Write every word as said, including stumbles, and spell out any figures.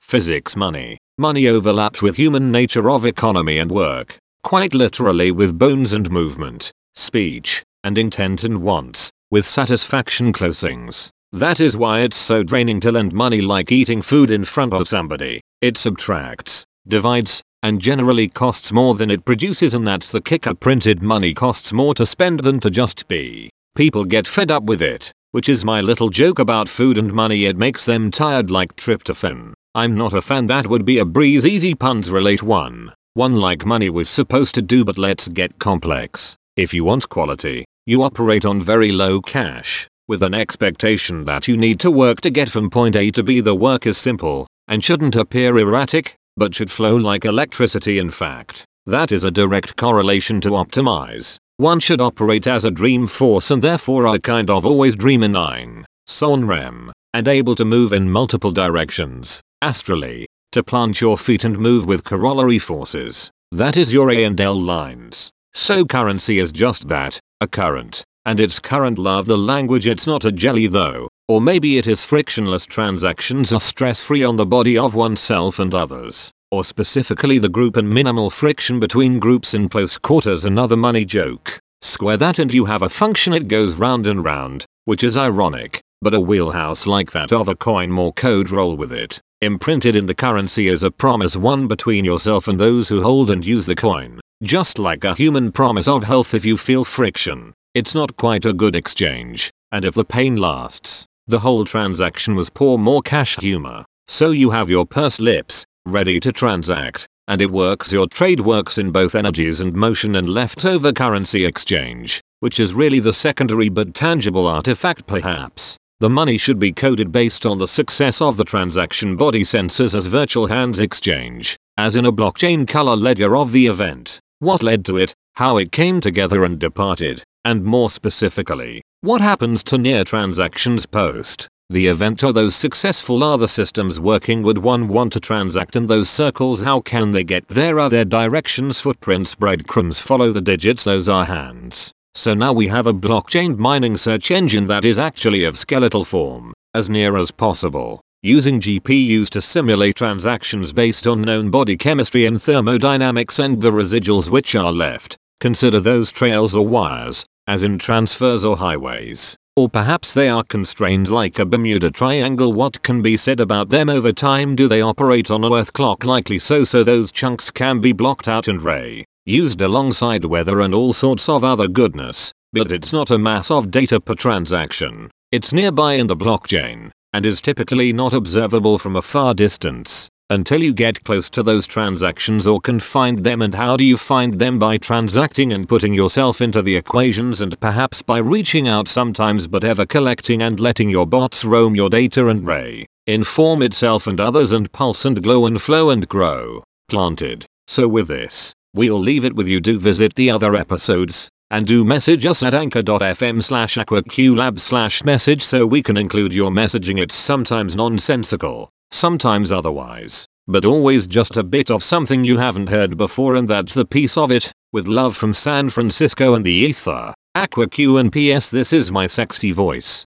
Physics money. Money overlaps with human nature of economy and work. Quite literally with bones and movement, speech, and intent and wants, with satisfaction closings. That is why it's so draining to lend money like eating food in front of somebody. It subtracts, divides, and generally costs more than it produces, and that's the kicker. Printed money costs more to spend than to just be. People get fed up with it, which is my little joke about food and money. It makes them tired like tryptophan. I'm not a fan. That would be a breeze. Easy puns relate one. One like money was supposed to do, but let's get complex. If you want quality, you operate on very low cash, with an expectation that you need to work to get from point A to B. The work is simple, and shouldn't appear erratic, but should flow like electricity. In fact, that is a direct correlation to optimize. One should operate as a dream force, and therefore I kind of always dream in nine, so on R E M, and able to move in multiple directions, astrally, to plant your feet and move with corollary forces. That is your A and L lines. So currency is just that, a current, and it's current love the language. It's not a jelly though, or maybe it is. Frictionless transactions are stress-free on the body of oneself and others, or specifically the group, and minimal friction between groups in close quarters. Another money joke. Square that and you have a function. It goes round and round, which is ironic, but a wheelhouse like that of a coin. More code roll with it. Imprinted in the currency is a promise, one between yourself and those who hold and use the coin. Just like a human promise of health. If you feel friction, it's not quite a good exchange, and if the pain lasts, the whole transaction was poor. More cash humor. So you have your purse lips, ready to transact, and it works. Your trade works in both energies and motion and leftover currency exchange, which is really the secondary but tangible artifact. Perhaps the money should be coded based on the success of the transaction body sensors as virtual hands exchange, as in a blockchain color ledger of the event, what led to it, how it came together and departed, and more specifically, what happens to near transactions post the event. Are those successful? Are the systems working? Would one want to transact in those circles? How can they get there? Are there directions, footprints, breadcrumbs? Follow the digits. Those are hands. So now we have a blockchain mining search engine that is actually of skeletal form, as near as possible, using G P Us to simulate transactions based on known body chemistry and thermodynamics, and the residuals which are left, consider those trails or wires, as in transfers or highways. Or perhaps they are constrained like a Bermuda Triangle. What can be said about them over time? Do they operate on an earth clock? Likely so, so those chunks can be blocked out and ray used alongside weather and all sorts of other goodness, but it's not a mass of data per transaction. It's nearby in the blockchain, and is typically not observable from a far distance, until you get close to those transactions or can find them. And how do you find them? By transacting and putting yourself into the equations, and perhaps by reaching out sometimes, but ever collecting and letting your bots roam your data and ray, inform itself and others, and pulse and glow and flow and grow. Planted. So with this, we'll leave it with you. Do visit the other episodes, and do message us at anchor.fm slash aquaqlab slash message so we can include your messaging. It's sometimes nonsensical, sometimes otherwise, but always just a bit of something you haven't heard before, and that's the piece of it. With love from San Francisco and the ether, AquaQ. And P S this is my sexy voice.